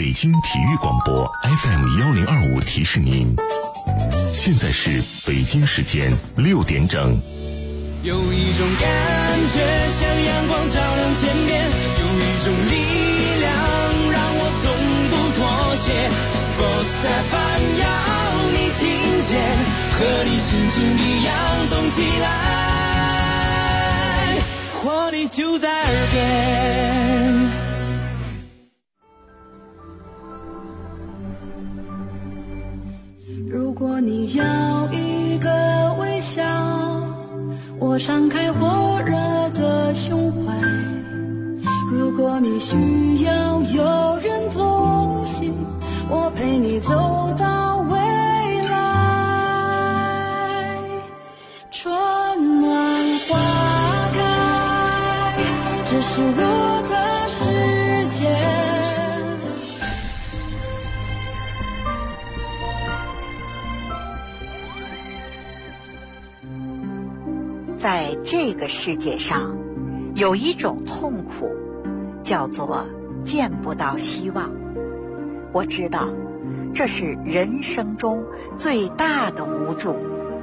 北京体育广播 FM1025提示您，现在是北京时间6点整。 有一种感觉像阳光照亮天边，有一种力量让我从不妥协。Sports FM 要你听见，和你心情一样动起来，活力就在耳边。 如果你要一个微笑，我敞开火热的胸怀。如果你需要有人同行，我陪你走到未来。春暖花开，这是我的世界。 在这个世界上，有一种痛苦，叫做见不到希望。我知道，这是人生中最大的无助。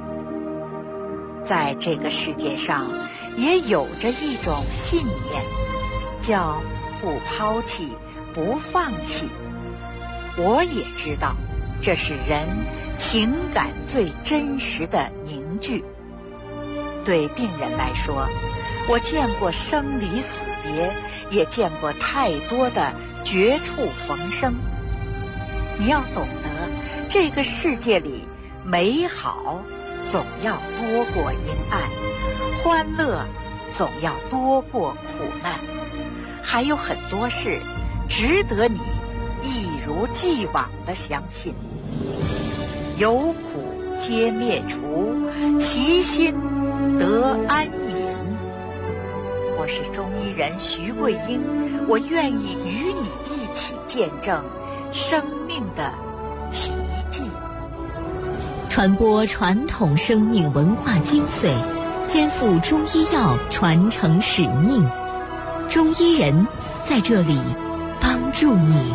在这个世界上，也有着一种信念，叫不抛弃，不放弃。我也知道，这是人情感最真实的凝聚。对病人来说，我见过生离死别，也见过太多的绝处逢生。你要懂得，这个世界里美好总要多过阴暗，欢乐总要多过苦难，还有很多事值得你一如既往地相信。有苦皆灭除，其心得安隐。我是中医人徐桂英，我愿意与你一起见证生命的奇迹， 传播传统生命文化精髓，肩负中医药传承使命。中医人在这里帮助你，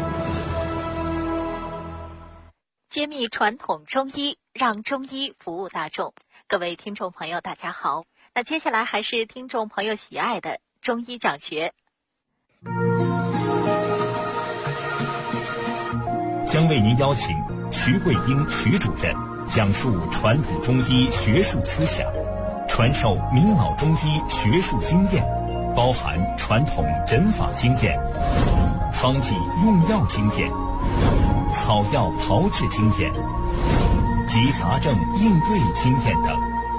揭秘传统中医，让中医服务大众。各位听众朋友大家好，那接下来还是听众朋友喜爱的中医讲学， 将为您邀请徐桂英徐主任讲述传统中医学术思想，传授明老中医学术经验，包含传统诊法经验、方剂用药经验、草药炮制经验及杂症应对经验等。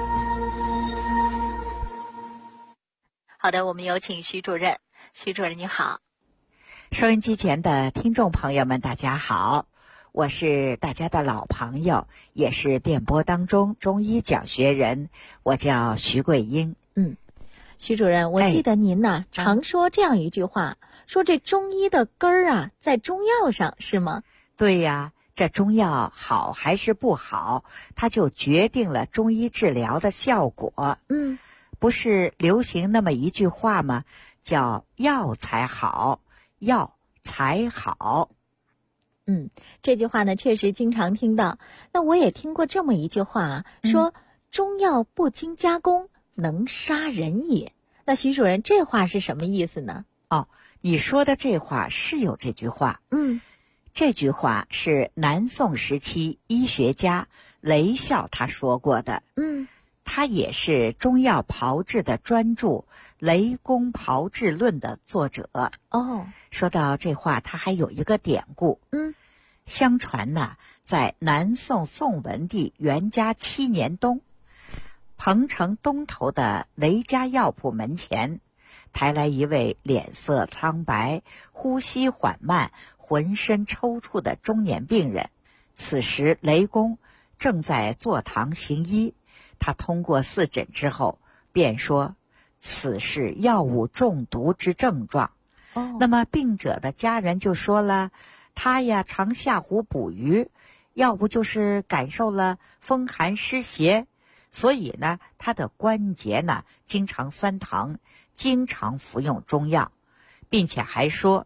好的，我们有请徐主任。徐主任你好。 收音机前的听众朋友们大家好，我是大家的老朋友，也是电波当中中医讲学人，我叫徐桂英。 徐主任，我记得您呢，常说这样一句话，说这中医的根儿啊在中药上，是吗？ 对呀，这中药好还是不好，它就决定了中医治疗的效果。不是流行那么一句话吗？叫药材好，药才好。 这句话呢确实经常听到。那我也听过这么一句话啊，说中药不经加工，能杀人也。那徐主任，这话是什么意思呢？ 你说的这话是有这句话。这句话是南宋时期医学家雷孝他说过的。他也是中药炮制的专著《雷公炮制论》的作者。说到这话，他还有一个典故。相传呢，在南宋宋文帝元嘉7年冬，彭城东头的雷家药铺门前，抬来一位脸色苍白、呼吸缓慢、浑身抽搐的中年病人。此时雷公正在坐堂行医，他通过4诊之后，便说此是药物中毒之症状。那么病者的家人就说了，他呀常下湖捕鱼，要不就是感受了风寒湿邪，所以呢他的关节呢经常酸疼，经常服用中药，并且还说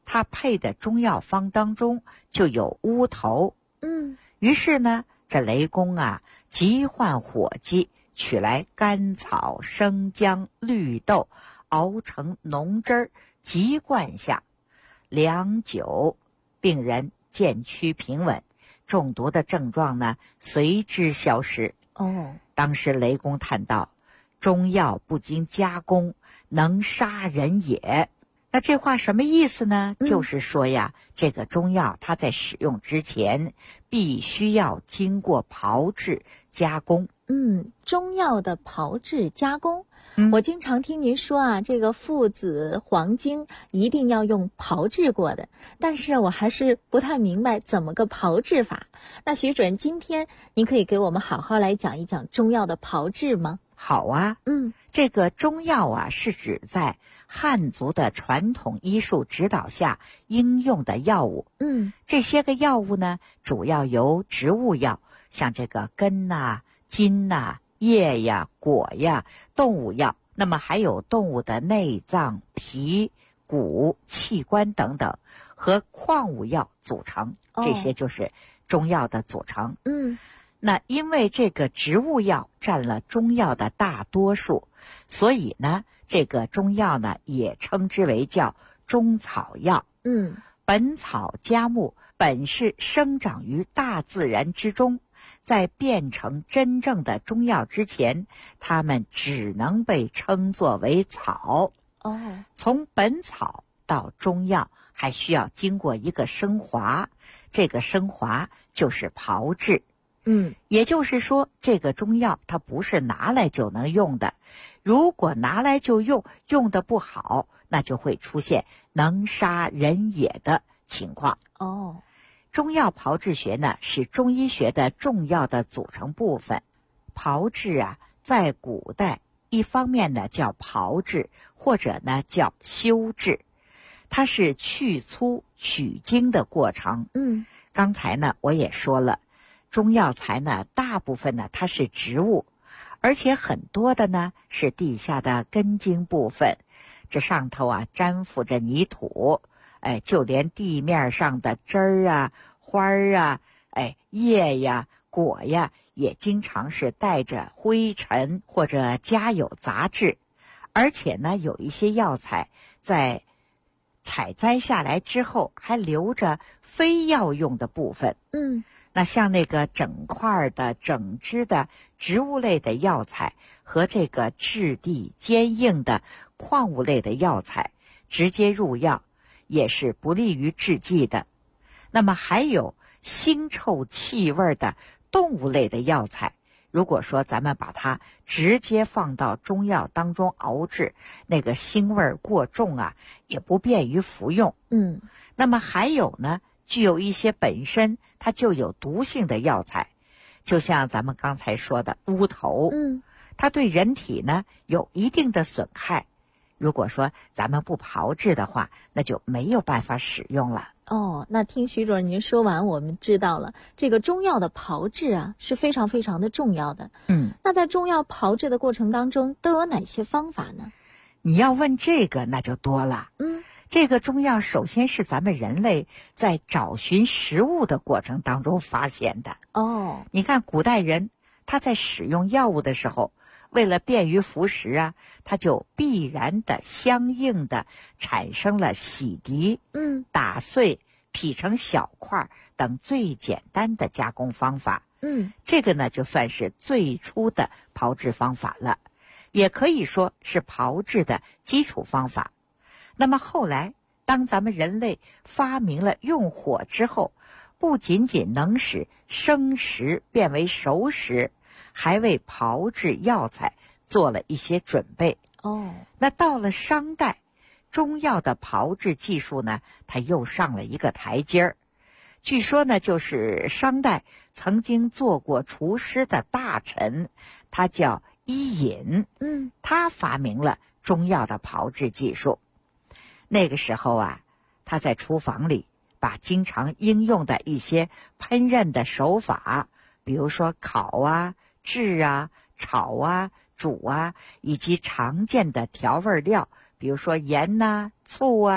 它配的中药方当中就有乌头。于是呢，这雷公啊急唤伙计取来甘草、生姜、绿豆，熬成浓汁儿，急灌下，良久，病人渐趋平稳，中毒的症状呢随之消失。当时雷公叹道：“中药不经加工，能杀人也。”那这话什么意思呢？就是说呀，这个中药它在使用之前必须要经过炮制加工。 中药的炮制加工，我经常听您说啊，这个附子、黄精一定要用炮制过的，但是我还是不太明白怎么个炮制法。那徐主任，今天您可以给我们好好来讲一讲中药的炮制吗？ 好啊，这个中药啊，是指在汉族的传统医术指导下应用的药物。这些个药物呢，主要由植物药，像这个根呐、茎呐、叶呀、果呀，动物药，那么还有动物的内脏、皮、骨、器官等等，和矿物药组成。这些就是中药的组成。那因为这个植物药占了中药的大多数，所以呢，这个中药呢也称之为叫中草药。本草纲目本是生长于大自然之中，在变成真正的中药之前，它们只能被称作为草。从本草到中药还需要经过一个升华，这个升华就是炮制。也就是说，这个中药它不是拿来就能用的，如果拿来就用，用得不好，那就会出现能杀人也的情况。中药炮制学呢，是中医学的重要的组成部分。炮制啊，在古代一方面呢叫炮制，或者呢叫修制，它是去粗取精的过程。刚才呢我也说了，中药材呢大部分呢它是植物，而且很多的呢是地下的根茎部分，这上头啊粘附着泥土，就连地面上的枝儿啊、花儿啊、叶呀、果呀，也经常是带着灰尘或者加有杂质。而且呢，有一些药材在采摘下来之后还留着非药用的部分。那像那个整块的、整枝的植物类的药材和这个质地坚硬的矿物类的药材直接入药，也是不利于制剂的。那么还有腥臭气味的动物类的药材，如果说咱们把它直接放到中药当中熬制，那个腥味过重啊，也不便于服用。那么还有呢，具有一些本身它就有毒性的药材，就像咱们刚才说的乌头，它对人体呢有一定的损害。如果说咱们不炮制的话，那就没有办法使用了。 那听徐主任您说完，我们知道了这个中药的炮制啊是非常非常的重要的。那在中药炮制的过程当中都有哪些方法呢？ 你要问这个那就多了。这个中药首先是咱们人类在找寻食物的过程当中发现的。你看古代人他在使用药物的时候，为了便于服食啊，它就必然的相应的产生了洗涤、打碎、劈成小块等最简单的加工方法。这个呢就算是最初的炮制方法了，也可以说是炮制的基础方法。那么后来当咱们人类发明了用火之后，不仅仅能使生食变为熟食，还为炮制药材做了一些准备。那到了商代，中药的炮制技术呢，它又上了一个台阶儿。据说呢，就是商代曾经做过厨师的大臣，他叫伊尹，他发明了中药的炮制技术。那个时候啊，他在厨房里把经常应用的一些烹饪的手法，比如说烤啊、制啊、炒啊、煮啊，以及常见的调味料，比如说盐呐、醋啊、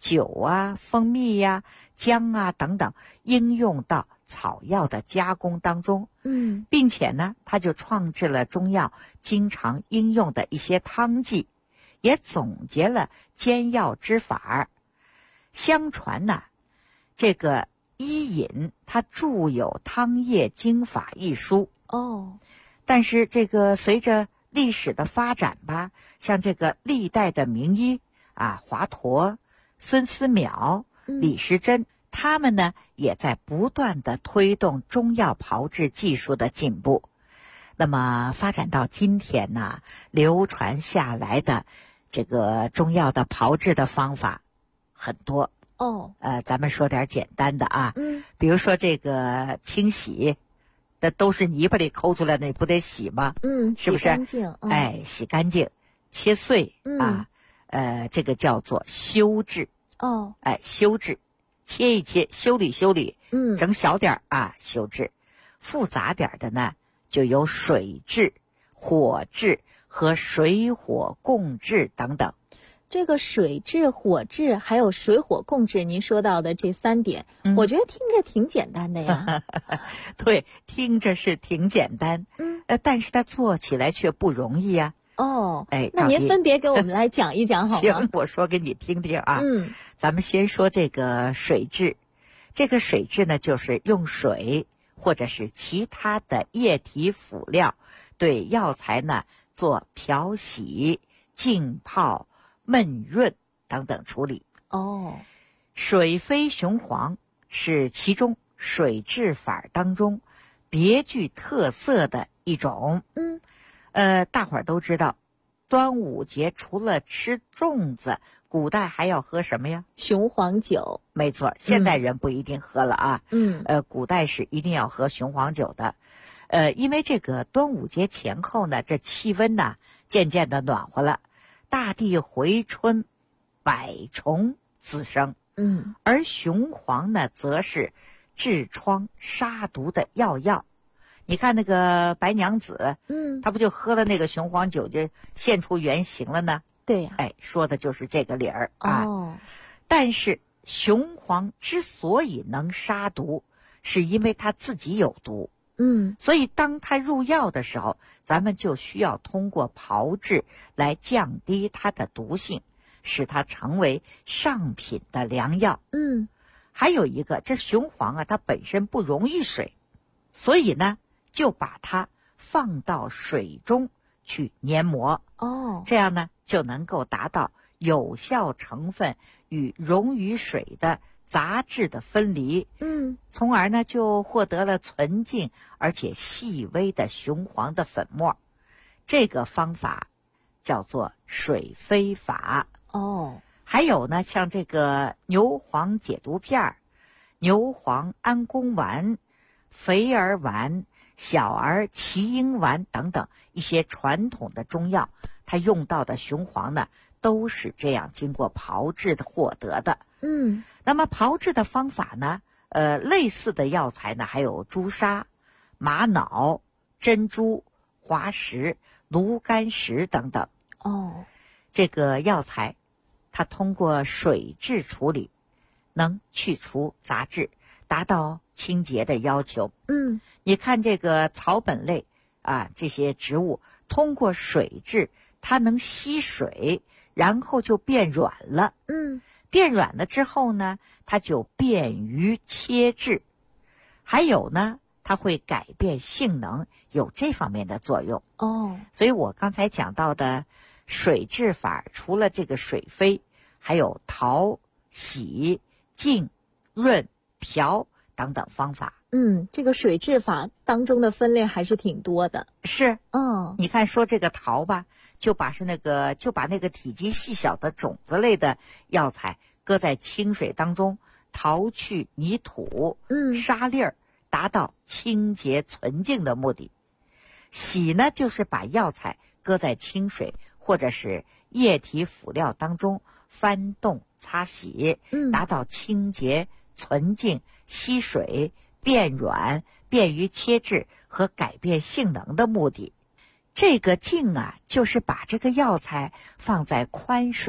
酒啊、蜂蜜呀、姜啊等等应用到草药的加工当中。并且呢，他就创制了中药经常应用的一些汤剂，也总结了煎药之法。相传呢，这个伊尹他著有《汤液经法》一书。但是这个随着历史的发展吧，像这个历代的名医啊，华佗、孙思邈、李时珍，他们呢也在不断的推动中药炮制技术的进步。那么发展到今天呢，流传下来的这个中药的炮制的方法很多。咱们说点简单的啊，比如说这个清洗，这都是泥巴里抠出来的，你不得洗吗？是不是？ 洗干净。 洗干净，切碎啊，这个叫做修制。修制，切一切，修理修理，整小点啊，修制。复杂点的呢，就有水制、火制和水火共治等等。 这个水制、火制还有水火共治，您说到的这3点，我觉得听着挺简单的呀。 对，听着是挺简单，但是它做起来却不容易呀。 那您分别给我们来讲一讲好吗？ 行，我说给你听听啊。咱们先说这个水制。这个水制呢，就是用水或者是其他的液体辅料对药材呢做漂洗、浸泡、焖润等等处理。水飞雄黄是其中水制法当中别具特色的一种。大伙儿都知道，端午节除了吃粽子，古代还要喝什么呀？ 雄黄酒。 没错，现代人不一定喝了啊。古代是一定要喝雄黄酒的。因为这个端午节前后呢，这气温呢渐渐的暖和了，大地回春，百虫滋生。而雄黄呢，则是治疮杀毒的药。你看那个白娘子，她不就喝了那个雄黄酒就现出原形了呢？ 对呀。 说的就是这个理儿啊。但是雄黄之所以能杀毒，是因为它自己有毒。所以当它入药的时候，咱们就需要通过炮制来降低它的毒性，使它成为上品的良药。还有一个，这雄黄啊，它本身不溶于水，所以呢就把它放到水中去研磨。这样呢就能够达到有效成分与溶于水的杂质的分离，从而呢就获得了纯净而且细微的雄黄的粉末。这个方法叫做水飞法。还有呢，像这个牛黄解毒片、牛黄安宫丸、肥儿丸、小儿奇英丸等等一些传统的中药，它用到的雄黄呢都是这样经过炮制的获得的。那么炮制的方法呢，类似的药材呢还有朱砂、玛瑙、珍珠、滑石、芦甘石等等。这个药材它通过水制处理，能去除杂质，达到清洁的要求。你看这个草本类啊，这些植物通过水制，它能吸水，然后就变软了。变软了之后呢，它就便于切制。还有呢，它会改变性能，有这方面的作用。所以我刚才讲到的水制法，除了这个水飞，还有淘、洗、浸、润、漂等等方法。 这个水制法当中的分类还是挺多的。 是。你看说这个淘吧，就把那个体积细小的种子类的药材搁在清水当中，淘去泥土、沙粒儿，达到清洁纯净的目的。洗呢，就是把药材搁在清水或者是液体辅料当中翻动擦洗，达到清洁纯净、吸水、变软、便于切制和改变性能的目的。这个浸啊，就是把这个药材放在宽水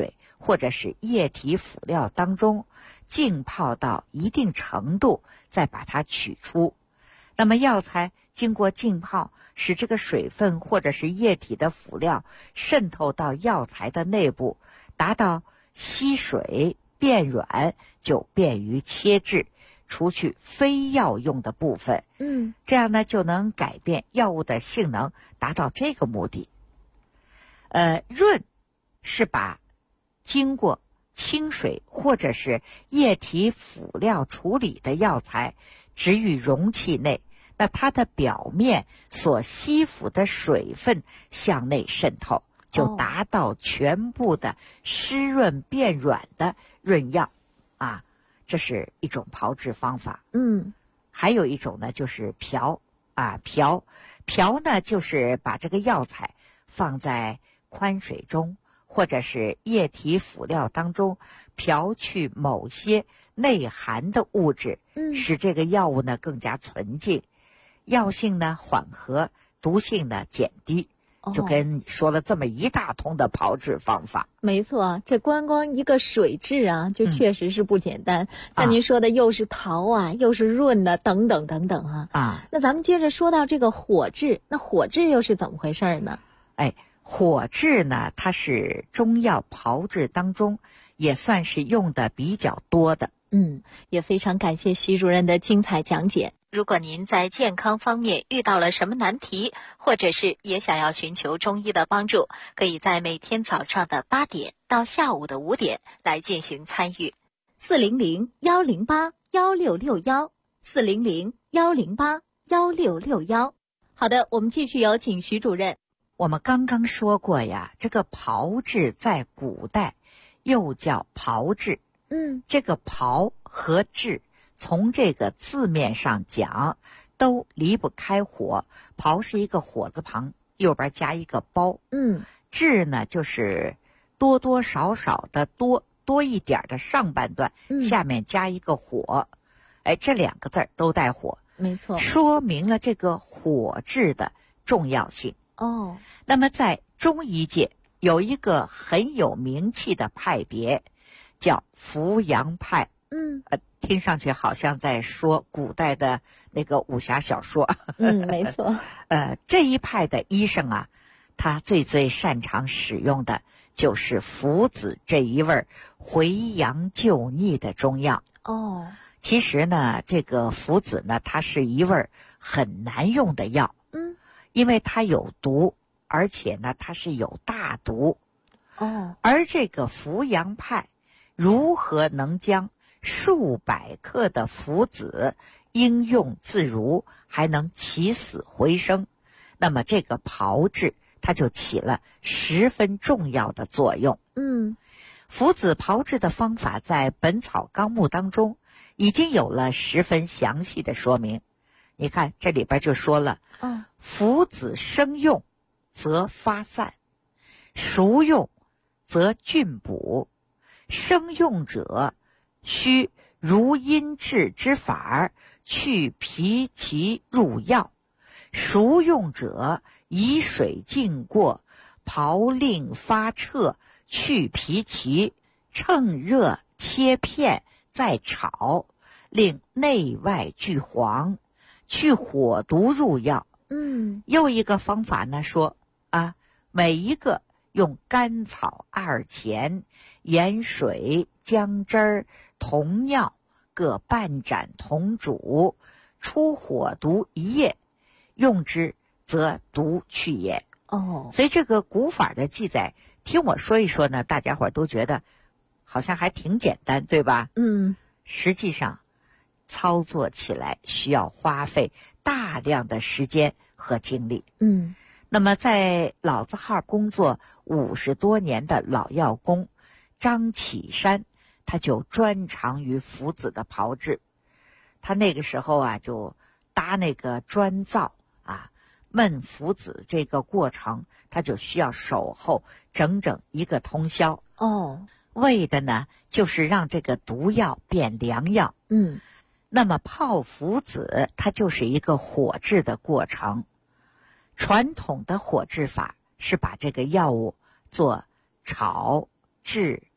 或者是液体辅料当中，浸泡到一定程度，再把它取出。那么药材经过浸泡，使这个水分或者是液体的辅料渗透到药材的内部，达到吸水变软，就便于切制，除去非药用的部分。这样呢就能改变药物的性能，达到这个目的。润是把经过清水或者是液体辅料处理的药材置于容器内，那它的表面所吸附的水分向内渗透，就达到全部的湿润变软的润药啊，这是一种炮制方法。还有一种呢就是瓢呢就是把这个药材放在宽水中或者是液体辅料当中，瓢去某些内含的物质，使这个药物呢更加纯净，药性呢缓和，毒性呢减低。就跟你说了这么一大通的炮制方法。 没错，这光一个水质啊，就确实是不简单。像您说的，又是陶啊，又是润的，等等等等啊。那咱们接着说到这个火制，那火制又是怎么回事呢？ 火制呢，它是中药炮制当中也算是用的比较多的。 也非常感谢徐主任的精彩讲解。如果您在健康方面遇到了什么难题，或者是也想要寻求中医的帮助，可以在每天早上的8点到下午的5点来进行参与。400-108-1661，400-108-1661。好的，我们继续有请徐主任。 我们刚刚说过呀，这个炮制在古代又叫炮制。这个炮和制从这个字面上讲都离不开火。炮是一个火字旁，右边加一个包。制呢就是多多少少的多一点的上半段，下面加一个火。这2个字都带火， 没错， 说明了这个火制的重要性。那么在中医界有一个很有名气的派别，叫扶阳派。听上去好像在说古代的那个武侠小说。 没错。 这一派的医生啊，他最擅长使用的就是附子这一味回阳救逆的中药。其实呢，这个附子呢，它是一味很难用的药。因为它有毒，而且呢，它是有大毒。而这个扶阳派如何能将数百克的附子应用自如，还能起死回生？那么这个炮制它就起了十分重要的作用。附子炮制的方法在《本草纲目》当中已经有了十分详细的说明。你看这里边就说了，附子生用则发散，熟用则菌补。生用者需如阴制之法，去皮其入药；熟用者以水浸过，炮令发彻，去皮其，趁热切片，再炒，令内外俱黄，去火毒入药。又一个方法呢说每一个用甘草2钱、盐水、姜汁儿、同药各半盏同煮，出火毒1夜，用之则毒去也。所以这个古法的记载，听我说一说呢，大家伙都觉得好像还挺简单，对吧？实际上操作起来需要花费大量的时间和精力。那么在老字号工作50多年的老药工张启山，他就专长于附子的炮制。他那个时候就搭那个砖灶焖附子，这个过程他就需要守候整整1个通宵。为的呢就是让这个毒药变良药。那么炮附子它就是一个火制的过程。传统的火制法是把这个药物做炒、制、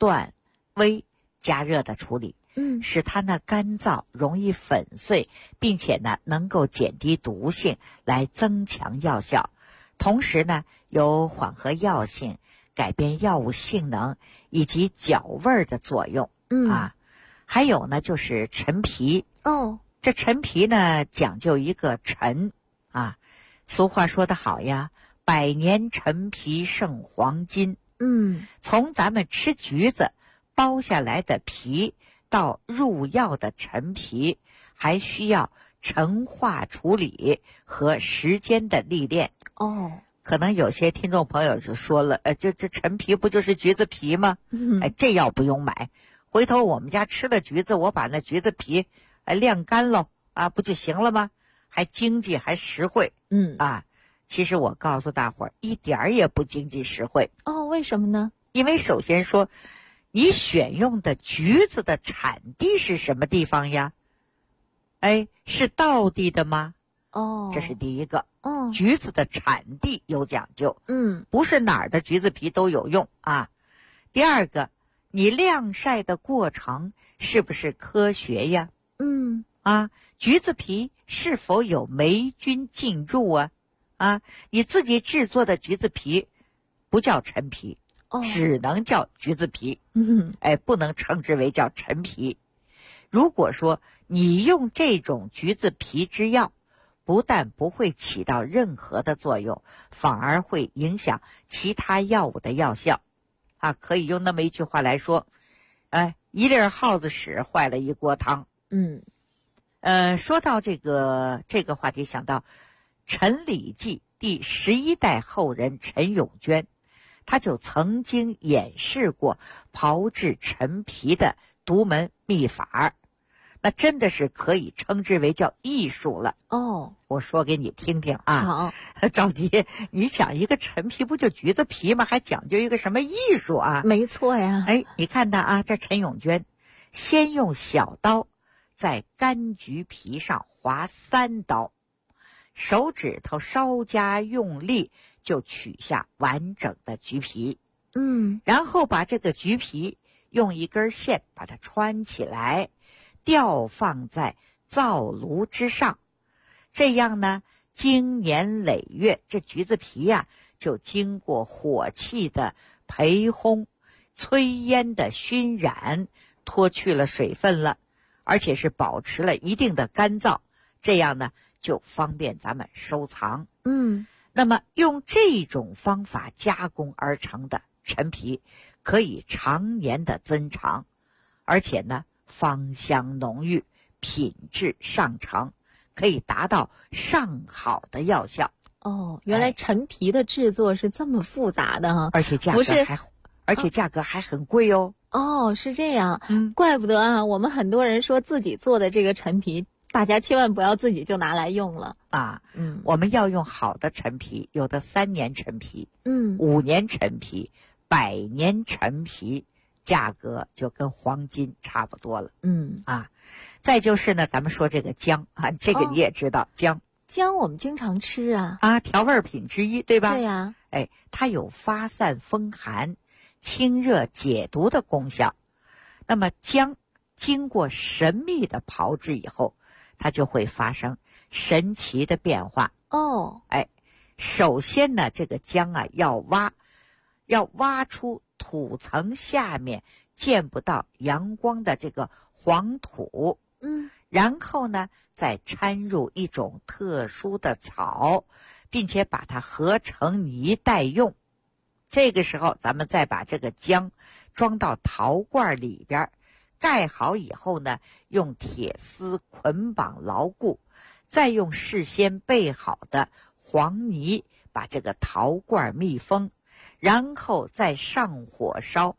断、煨、加热的处理，使它呢干燥、容易粉碎，并且呢能够减低毒性，来增强药效。同时呢，有缓和药性、改变药物性能以及调味的作用。还有呢就是陈皮。这陈皮呢讲究一个陈俗话说得好呀，百年陈皮胜黄金。从咱们吃橘子剥下来的皮到入药的陈皮，还需要陈化处理和时间的历练。可能有些听众朋友就说了，这陈皮不就是橘子皮吗？这药不用买，回头我们家吃了橘子，我把那橘子皮晾干喽不就行了吗？还经济还实惠。其实我告诉大伙儿，一点儿也不经济实惠。 为什么呢？ 因为首先说，你选用的橘子的产地是什么地方呀？是道地的吗？这是第一个。橘子的产地有讲究。不是哪儿的橘子皮都有用啊。第二个，你晾晒的过程是不是科学呀？橘子皮是否有霉菌进入啊？你自己制作的橘子皮不叫陈皮，只能叫橘子皮。不能称之为叫陈皮。如果说你用这种橘子皮制药，不但不会起到任何的作用，反而会影响其他药物的药效。可以用那么一句话来说，一粒耗子屎坏了一锅汤。说到这个话题，想到陈李济第11代后人陈永娟，他就曾经演示过炮制陈皮的独门秘法，那真的是可以称之为叫艺术了。我说给你听听啊。好，赵迪，你讲一个陈皮不就橘子皮吗？还讲究一个什么艺术啊？ 没错呀。 你看他这陈永娟先用小刀在柑橘皮上划3刀，手指头稍加用力就取下完整的橘皮。然后把这个橘皮用一根线把它穿起来，吊放在灶炉之上。这样呢，经年累月，这橘子皮就经过火气的焙烘、炊烟的熏染，脱去了水分了，而且是保持了一定的干燥，这样呢就方便咱们收藏。那么用这种方法加工而成的陈皮，可以常年的增长，而且呢芳香浓郁，品质上乘，可以达到上好的药效。 原来陈皮的制作是这么复杂的哈， 而且价格还很贵哦。 是这样。怪不得我们很多人说自己做的这个陈皮，大家千万不要自己就拿来用了我们要用好的陈皮，有的3年陈皮，5年陈皮，100年陈皮，价格就跟黄金差不多了。再就是呢，咱们说这个姜这个你也知道， 姜我们经常吃调味品之一，对吧？ 对呀。 它有发散风寒、清热解毒的功效。那么姜经过神秘的炮制以后，它就会发生神奇的变化。首先呢，这个姜要挖出土层下面见不到阳光的这个黄土。然后呢再掺入一种特殊的草，并且把它合成泥待用。这个时候咱们再把这个姜装到陶罐里边，盖好以后呢，用铁丝捆绑牢固，再用事先备好的黄泥把这个陶罐密封，然后再上火烧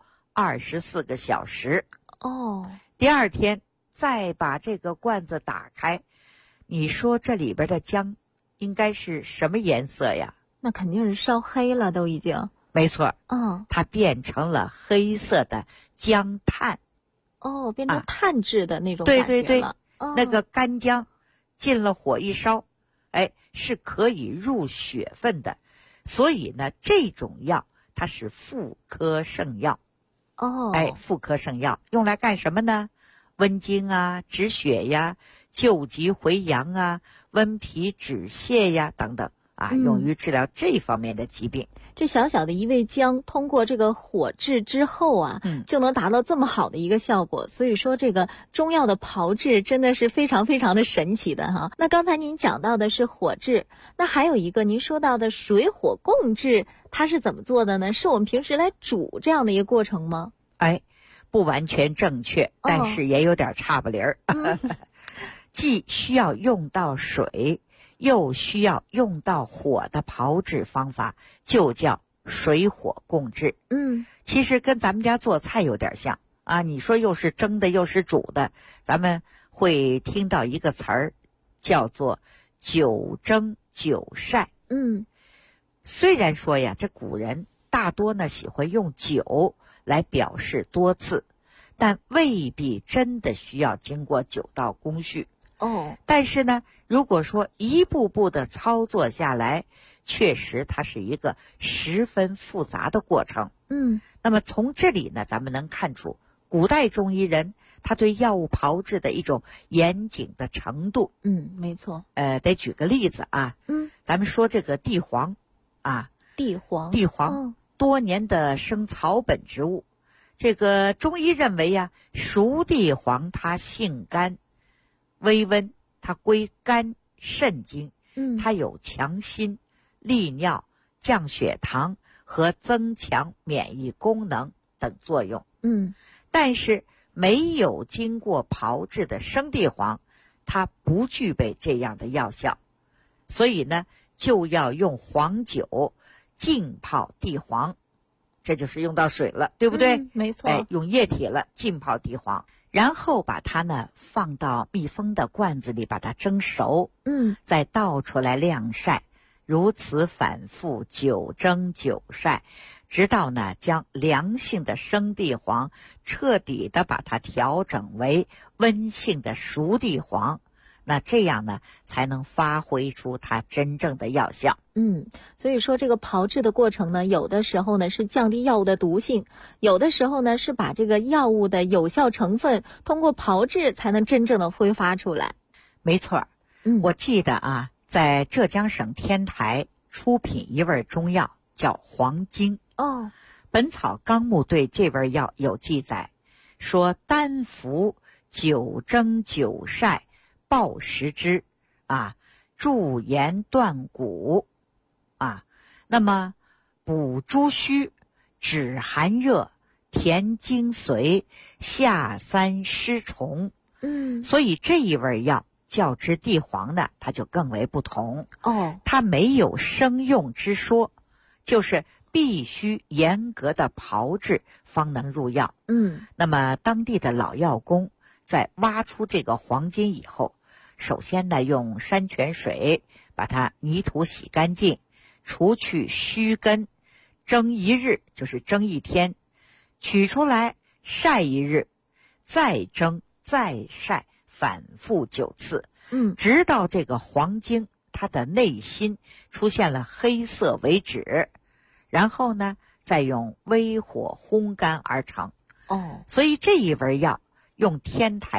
24个小时。第二天再把这个罐子打开，你说这里边的姜应该是什么颜色呀？ 那肯定是烧黑了，都已经。 没错。它变成了黑色的姜炭。 变成炭制的那种感觉了。对， 那个干姜进了火一烧，是可以入血分的。所以呢，这种药它是妇科圣药。 妇科圣药用来干什么呢？温经啊，止血呀，救急回阳啊，温脾止泻呀等等用于治疗这方面的疾病。 这小小的一味姜，通过这个火炙之后就能达到这么好的一个效果。所以说，这个中药的炮制真的是非常非常的神奇的哈。那刚才您讲到的是火炙，那还有一个您说到的水火共治，它是怎么做的呢？是我们平时来煮这样的一个过程吗？ 不完全正确，但是也有点差不离儿。既需要用到水，又需要用到火的炮制方法，就叫水火共治。其实跟咱们家做菜有点像你说又是蒸的又是煮的，咱们会听到一个词儿叫做九蒸九晒。虽然说呀，这古人大多呢喜欢用酒来表示多次，但未必真的需要经过9道工序。但是呢，如果说一步步的操作下来，确实它是一个十分复杂的过程。那么从这里呢，咱们能看出古代中医人他对药物炮制的一种严谨的程度。 没错。 得举个例子咱们说这个地黄地黄多年的生草本植物。这个中医认为熟地黄它性甘微温，它归肝肾经，它有强心、利尿、降血糖和增强免疫功能等作用。但是没有经过炮制的生地黄，它不具备这样的药效，所以呢，就要用黄酒浸泡地黄，这就是用到水了，对不对？ 没错。 用液体了，浸泡地黄。然后把它呢放到密封的罐子里，把它蒸熟，再倒出来晾晒，如此反复9蒸9晒，直到呢将凉性的生地黄彻底的把它调整为温性的熟地黄，那这样呢才能发挥出它真正的药效。 所以说这个炮制的过程呢，有的时候呢是降低药物的毒性，有的时候呢是把这个药物的有效成分通过炮制才能真正的挥发出来。 没错。我记得在浙江省天台出品一味中药叫黄精。本草纲目对这味药有记载，说单服9蒸9晒暴食之助炎断骨那么补诸虚、止寒热、填精髓、下三湿虫。所以这一味药较之地黄呢，它就更为不同。它没有生用之说，就是必须严格的炮制方能入药。那么当地的老药工在挖出这个黄金以后，首先呢用山泉水把它泥土洗干净，除去须根，蒸1日，就是蒸1天，取出来晒1日，再蒸再晒，反复9次，直到这个黄精它的内心出现了黑色为止，然后呢再用微火烘干而成。所以这一味药用天台